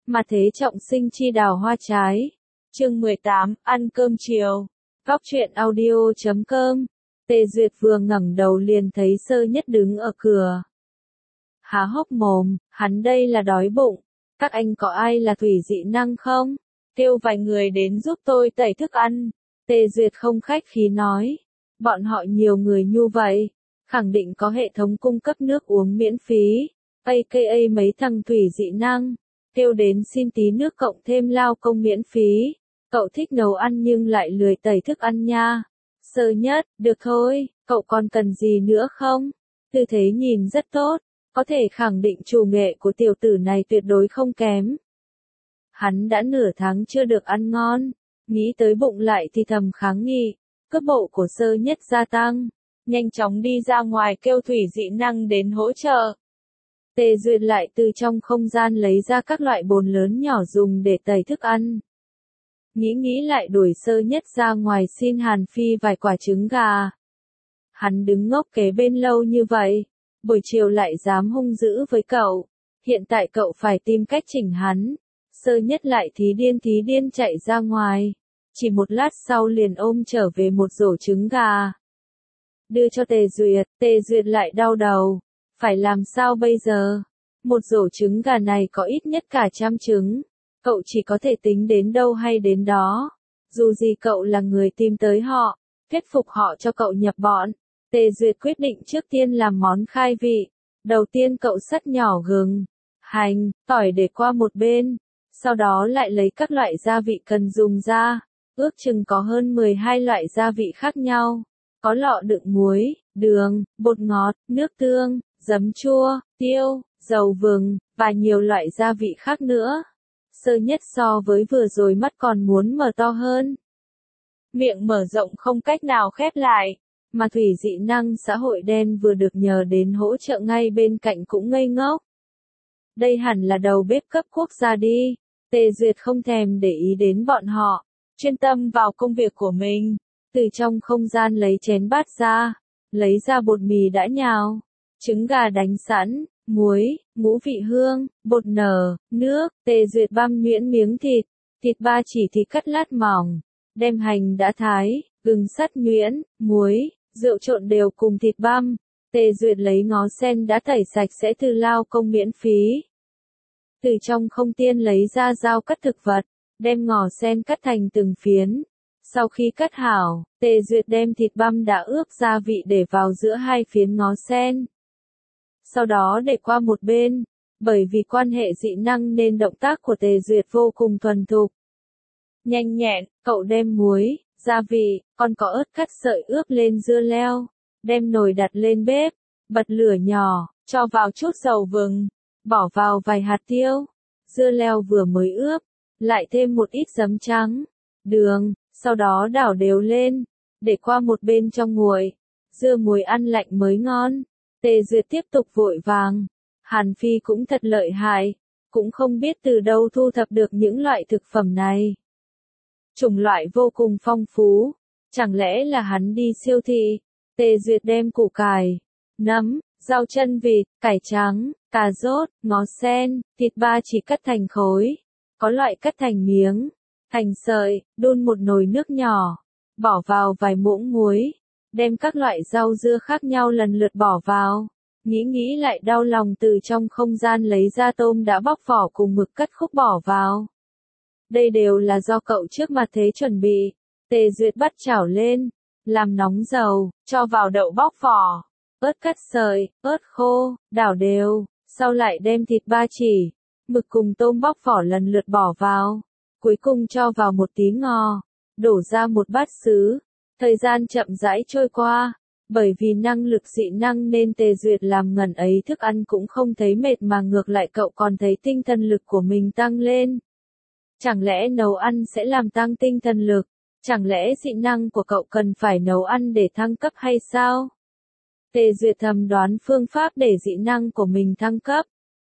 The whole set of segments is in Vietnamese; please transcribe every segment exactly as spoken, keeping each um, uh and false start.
mà thế trọng sinh chi đào hoa trái. Chương mười tám, ăn cơm chiều. Góc truyện audio chấm com. Tề Duyệt vừa ngẩng đầu liền thấy Sơ Nhất đứng ở cửa. Há hốc mồm, hắn đây là đói bụng. Các anh có ai là thủy dị năng không? Kêu vài người đến giúp tôi tẩy thức ăn. Tề Duyệt không khách khí nói. Bọn họ nhiều người như vậy, khẳng định có hệ thống cung cấp nước uống miễn phí, a ca a mấy thằng thủy dị năng, kêu đến xin tí nước cộng thêm lao công miễn phí. Cậu thích nấu ăn nhưng lại lười tẩy thức ăn nha. Sơ Nhất, được thôi, cậu còn cần gì nữa không? Tư thế nhìn rất tốt, có thể khẳng định chủ nghệ của tiểu tử này tuyệt đối không kém. Hắn đã nửa tháng chưa được ăn ngon, nghĩ tới bụng lại thì thầm kháng nghị. Cước bộ của Sơ Nhất gia tăng, nhanh chóng đi ra ngoài kêu thủy dị năng đến hỗ trợ. Tề Duyệt lại từ trong không gian lấy ra các loại bồn lớn nhỏ dùng để tẩy thức ăn. Nghĩ nghĩ lại đuổi Sơ Nhất ra ngoài xin Hàn Phi vài quả trứng gà. Hắn đứng ngốc kế bên lâu như vậy, buổi chiều lại dám hung dữ với cậu, hiện tại cậu phải tìm cách chỉnh hắn. Sơ Nhất lại thí điên thí điên chạy ra ngoài. Chỉ một lát sau liền ôm trở về một rổ trứng gà. Đưa cho Tề Duyệt, Tề Duyệt lại đau đầu. Phải làm sao bây giờ? Một rổ trứng gà này có ít nhất cả trăm trứng. Cậu chỉ có thể tính đến đâu hay đến đó. Dù gì cậu là người tìm tới họ, thuyết phục họ cho cậu nhập bọn. Tề Duyệt quyết định trước tiên làm món khai vị. Đầu tiên cậu xắt nhỏ gừng, hành, tỏi để qua một bên. Sau đó lại lấy các loại gia vị cần dùng ra. Ước chừng có hơn mười hai loại gia vị khác nhau. Có lọ đựng muối, đường, bột ngọt, nước tương, giấm chua, tiêu, dầu vừng, và nhiều loại gia vị khác nữa. Sơ Nhất so với vừa rồi mắt còn muốn mở to hơn. Miệng mở rộng không cách nào khép lại. Mà thủy dị năng xã hội đen vừa được nhờ đến hỗ trợ ngay bên cạnh cũng ngây ngốc. Đây hẳn là đầu bếp cấp quốc gia đi. Tề Duyệt không thèm để ý đến bọn họ. Chuyên tâm vào công việc của mình, từ trong không gian lấy chén bát ra, lấy ra bột mì đã nhào, trứng gà đánh sẵn, muối, ngũ vị hương, bột nở, nước. Tề Duyệt băm nhuyễn miếng thịt, thịt ba chỉ thì cắt lát mỏng, đem hành đã thái, gừng sắt nhuyễn, muối, rượu trộn đều cùng thịt băm. Tề Duyệt lấy ngó sen đã tẩy sạch sẽ từ lao công miễn phí. Từ trong không tiên lấy ra dao cắt thực vật. Đem ngò sen cắt thành từng phiến. Sau khi cắt hảo, Tề Duyệt đem thịt băm đã ướp gia vị để vào giữa hai phiến ngó sen. Sau đó để qua một bên, bởi vì quan hệ dị năng nên động tác của Tề Duyệt vô cùng thuần thục. Nhanh nhẹn, cậu đem muối, gia vị, còn có ớt cắt sợi ướp lên dưa leo. Đem nồi đặt lên bếp, bật lửa nhỏ, cho vào chút dầu vừng, bỏ vào vài hạt tiêu. Dưa leo vừa mới ướp. Lại thêm một ít giấm trắng, đường, sau đó đảo đều lên, để qua một bên trong nguội. Dưa muối ăn lạnh mới ngon. Tề Duyệt tiếp tục vội vàng. Hàn Phi cũng thật lợi hại, cũng không biết từ đâu thu thập được những loại thực phẩm này. Chủng loại vô cùng phong phú, chẳng lẽ là hắn đi siêu thị? Tề Duyệt đem củ cải, nấm, rau chân vịt, cải trắng, cà rốt, ngó sen, thịt ba chỉ cắt thành khối. Có loại cắt thành miếng, thành sợi, đun một nồi nước nhỏ, bỏ vào vài muỗng muối, đem các loại rau dưa khác nhau lần lượt bỏ vào. Nghĩ nghĩ lại đau lòng từ trong không gian lấy ra tôm đã bóc vỏ cùng mực cắt khúc bỏ vào. Đây đều là do cậu trước mặt thế chuẩn bị. Tề Duyệt bắt chảo lên, làm nóng dầu, cho vào đậu bóc vỏ, ớt cắt sợi, ớt khô, đảo đều, sau lại đem thịt ba chỉ, mực cùng tôm bóc vỏ lần lượt bỏ vào, cuối cùng cho vào một tí ngò, đổ ra một bát sứ. Thời gian chậm rãi trôi qua, bởi vì năng lực dị năng nên Tề Duyệt làm ngần ấy thức ăn cũng không thấy mệt mà ngược lại cậu còn thấy tinh thần lực của mình tăng lên. Chẳng lẽ nấu ăn sẽ làm tăng tinh thần lực? Chẳng lẽ dị năng của cậu cần phải nấu ăn để thăng cấp hay sao? Tề Duyệt thầm đoán phương pháp để dị năng của mình thăng cấp.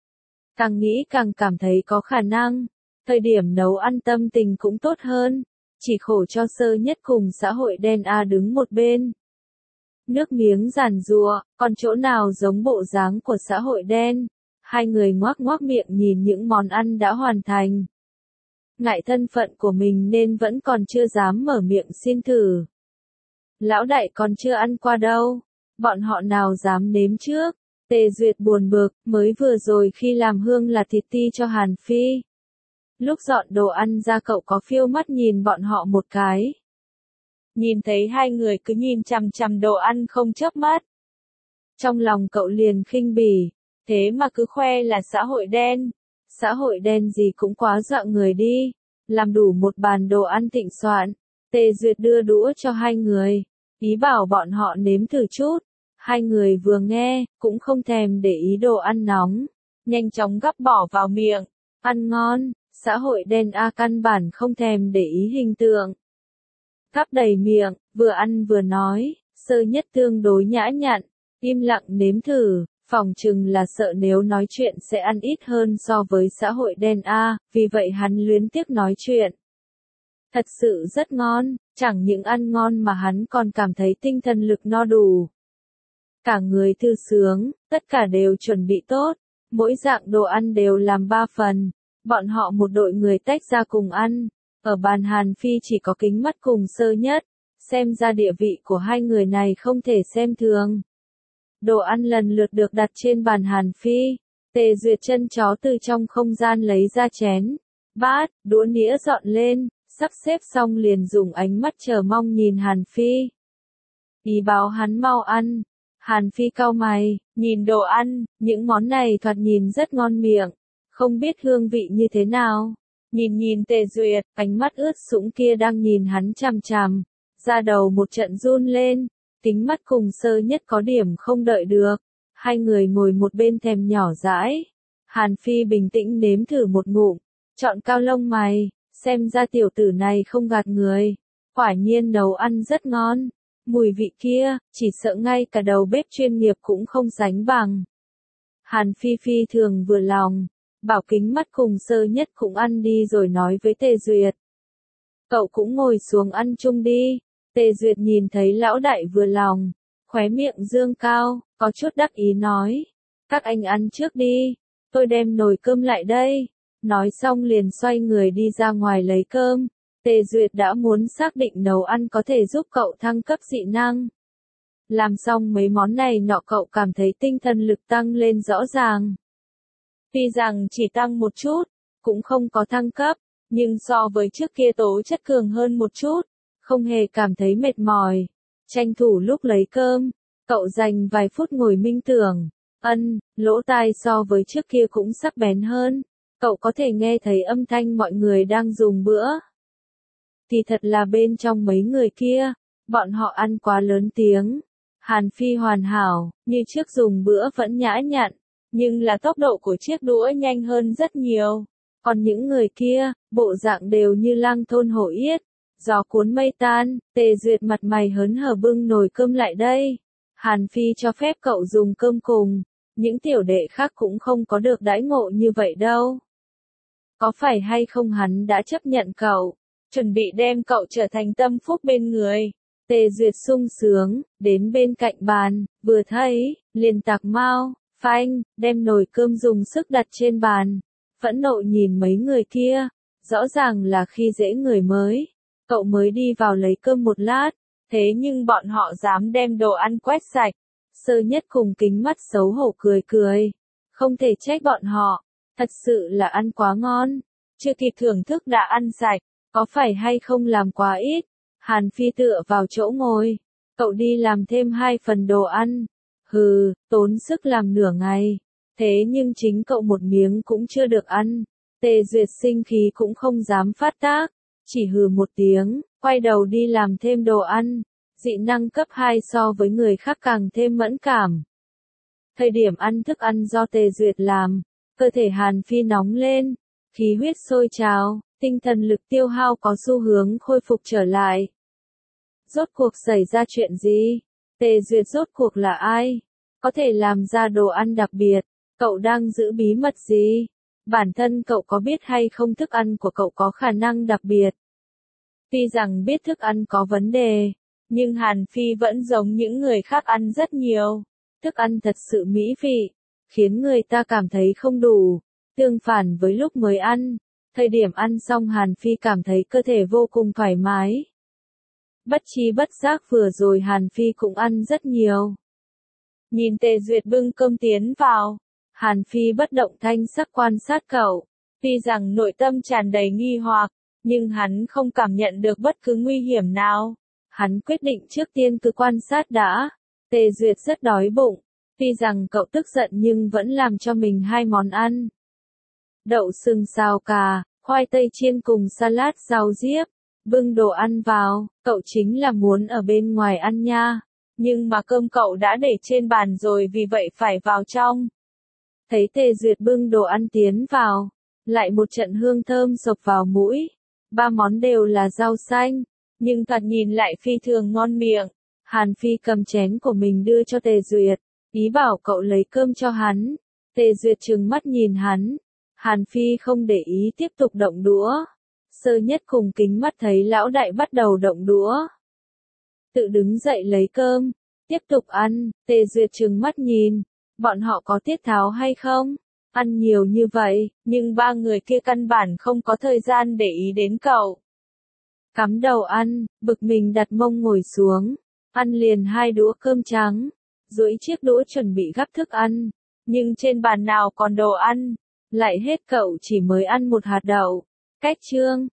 Càng nghĩ càng cảm thấy có khả năng. Thời điểm nấu ăn tâm tình cũng tốt hơn. Chỉ khổ cho Sơ Nhất cùng xã hội đen A đứng một bên. Nước miếng giàn giụa, còn chỗ nào giống bộ dáng của xã hội đen. Hai người ngoác ngoác miệng nhìn những món ăn đã hoàn thành. Ngại thân phận của mình nên vẫn còn chưa dám mở miệng xin thử. Lão đại còn chưa ăn qua đâu, bọn họ nào dám nếm trước. Tề Duyệt buồn bực, mới vừa rồi khi làm hương là thịt ti cho Hàn Phi. Lúc dọn đồ ăn ra cậu có phiêu mắt nhìn bọn họ một cái. Nhìn thấy hai người cứ nhìn chằm chằm đồ ăn không chớp mắt. Trong lòng cậu liền khinh bỉ, thế mà cứ khoe là xã hội đen. Xã hội đen gì cũng quá dọa người đi. Làm đủ một bàn đồ ăn thịnh soạn, Tề Duyệt đưa đũa cho hai người, ý bảo bọn họ nếm thử chút. Hai người vừa nghe, cũng không thèm để ý đồ ăn nóng, nhanh chóng gắp bỏ vào miệng, ăn ngon, xã hội đen a căn bản không thèm để ý hình tượng. Gắp đầy miệng, vừa ăn vừa nói, Sơ Nhất tương đối nhã nhặn, im lặng nếm thử, phỏng chừng là sợ nếu nói chuyện sẽ ăn ít hơn so với xã hội đen a, vì vậy hắn luyến tiếc nói chuyện. Thật sự rất ngon, chẳng những ăn ngon mà hắn còn cảm thấy tinh thần lực no đủ. Cả người thư sướng, tất cả đều chuẩn bị tốt, mỗi dạng đồ ăn đều làm ba phần, bọn họ một đội người tách ra cùng ăn, ở bàn Hàn Phi chỉ có Kính Mắt cùng Sơ Nhất, xem ra địa vị của hai người này không thể xem thường. Đồ ăn lần lượt được đặt trên bàn Hàn Phi, Tề Duyệt chân chó từ trong không gian lấy ra chén, bát, đũa nĩa dọn lên, sắp xếp xong liền dùng ánh mắt chờ mong nhìn Hàn Phi. Ý báo hắn mau ăn. Hàn Phi cau mày, nhìn đồ ăn, những món này thoạt nhìn rất ngon miệng, không biết hương vị như thế nào. Nhìn nhìn Tề Duyệt, ánh mắt ướt sũng kia đang nhìn hắn chằm chằm, da đầu một trận run lên, Kính Mắt cùng Sơ Nhất có điểm không đợi được. Hai người ngồi một bên thèm nhỏ dãi. Hàn Phi bình tĩnh nếm thử một ngụm, chọn cao lông mày, xem ra tiểu tử này không gạt người, quả nhiên nấu ăn rất ngon. Mùi vị kia, chỉ sợ ngay cả đầu bếp chuyên nghiệp cũng không sánh bằng. Hàn Phi phi thường vừa lòng, bảo Kính Mắt cùng Sơ Nhất cũng ăn đi rồi nói với Tề Duyệt. Cậu cũng ngồi xuống ăn chung đi. Tề Duyệt nhìn thấy lão đại vừa lòng, khóe miệng dương cao, có chút đắc ý nói. Các anh ăn trước đi, tôi đem nồi cơm lại đây. Nói xong liền xoay người đi ra ngoài lấy cơm. Tề Duyệt đã muốn xác định nấu ăn có thể giúp cậu thăng cấp dị năng. Làm xong mấy món này nọ cậu cảm thấy tinh thần lực tăng lên rõ ràng. Tuy rằng chỉ tăng một chút, cũng không có thăng cấp, nhưng so với trước kia tố chất cường hơn một chút, không hề cảm thấy mệt mỏi. Tranh thủ lúc lấy cơm, cậu dành vài phút ngồi minh tưởng, ân, lỗ tai so với trước kia cũng sắc bén hơn, cậu có thể nghe thấy âm thanh mọi người đang dùng bữa. Thì thật là bên trong mấy người kia, bọn họ ăn quá lớn tiếng. Hàn Phi hoàn hảo, như trước dùng bữa vẫn nhã nhặn, nhưng là tốc độ của chiếc đũa nhanh hơn rất nhiều. Còn những người kia, bộ dạng đều như lang thôn hổ yết, gió cuốn mây tan. Tề Duyệt mặt mày hớn hở bưng nồi cơm lại đây. Hàn Phi cho phép cậu dùng cơm cùng, những tiểu đệ khác cũng không có được đãi ngộ như vậy đâu. Có phải hay không hắn đã chấp nhận cậu, chuẩn bị đem cậu trở thành tâm phúc bên người. Tề Duyệt sung sướng, đến bên cạnh bàn, vừa thấy, liền tạc mau, phanh, đem nồi cơm dùng sức đặt trên bàn. Phẫn nộ nhìn mấy người kia, rõ ràng là khi dễ người mới. Cậu mới đi vào lấy cơm một lát, thế nhưng bọn họ dám đem đồ ăn quét sạch. Sơ Nhất cùng Kính Mắt xấu hổ cười cười. Không thể trách bọn họ, thật sự là ăn quá ngon. Chưa kịp thưởng thức đã ăn sạch, có phải hay không làm quá ít. Hàn Phi tựa vào chỗ ngồi, cậu đi làm thêm hai phần đồ ăn. Hừ, tốn sức làm nửa ngày. Thế nhưng chính cậu một miếng cũng chưa được ăn. Tề Duyệt sinh khí cũng không dám phát tác, chỉ hừ một tiếng, quay đầu đi làm thêm đồ ăn. Dị năng cấp hai so với người khác càng thêm mẫn cảm. Thời điểm ăn thức ăn do Tề Duyệt làm, cơ thể Hàn Phi nóng lên, khí huyết sôi trào, tinh thần lực tiêu hao có xu hướng khôi phục trở lại. Rốt cuộc xảy ra chuyện gì? Tề Duyệt rốt cuộc là ai? Có thể làm ra đồ ăn đặc biệt? Cậu đang giữ bí mật gì? Bản thân cậu có biết hay không thức ăn của cậu có khả năng đặc biệt? Tuy rằng biết thức ăn có vấn đề, nhưng Hàn Phi vẫn giống những người khác ăn rất nhiều. Thức ăn thật sự mỹ vị, khiến người ta cảm thấy không đủ. Tương phản với lúc mới ăn, thời điểm ăn xong Hàn Phi cảm thấy cơ thể vô cùng thoải mái. Bất chi bất giác vừa rồi Hàn Phi cũng ăn rất nhiều. Nhìn Tề Duyệt bưng cơm tiến vào, Hàn Phi bất động thanh sắc quan sát cậu. Tuy rằng nội tâm tràn đầy nghi hoặc, nhưng hắn không cảm nhận được bất cứ nguy hiểm nào. Hắn quyết định trước tiên cứ quan sát đã. Tề Duyệt rất đói bụng. Tuy rằng cậu tức giận nhưng vẫn làm cho mình hai món ăn. Đậu sừng xào cà, khoai tây chiên cùng salad rau diếp. Bưng đồ ăn vào, cậu chính là muốn ở bên ngoài ăn nha. Nhưng mà cơm cậu đã để trên bàn rồi vì vậy phải vào trong. Thấy Tề Duyệt bưng đồ ăn tiến vào, lại một trận hương thơm sộc vào mũi. Ba món đều là rau xanh, nhưng thoạt nhìn lại phi thường ngon miệng. Hàn Phi cầm chén của mình đưa cho Tề Duyệt, ý bảo cậu lấy cơm cho hắn. Tề Duyệt trừng mắt nhìn hắn. Hàn Phi không để ý tiếp tục động đũa. Sơ Nhất cùng kính mắt thấy lão đại bắt đầu động đũa. Tự đứng dậy lấy cơm, tiếp tục ăn. Tề Duyệt trừng mắt nhìn. Bọn họ có tiết tháo hay không? Ăn nhiều như vậy, nhưng ba người kia căn bản không có thời gian để ý đến cậu. Cắm đầu ăn, bực mình đặt mông ngồi xuống, ăn liền hai đũa cơm trắng, duỗi chiếc đũa chuẩn bị gắp thức ăn, nhưng trên bàn nào còn đồ ăn, lại hết cậu chỉ mới ăn một hạt đậu. Cách chương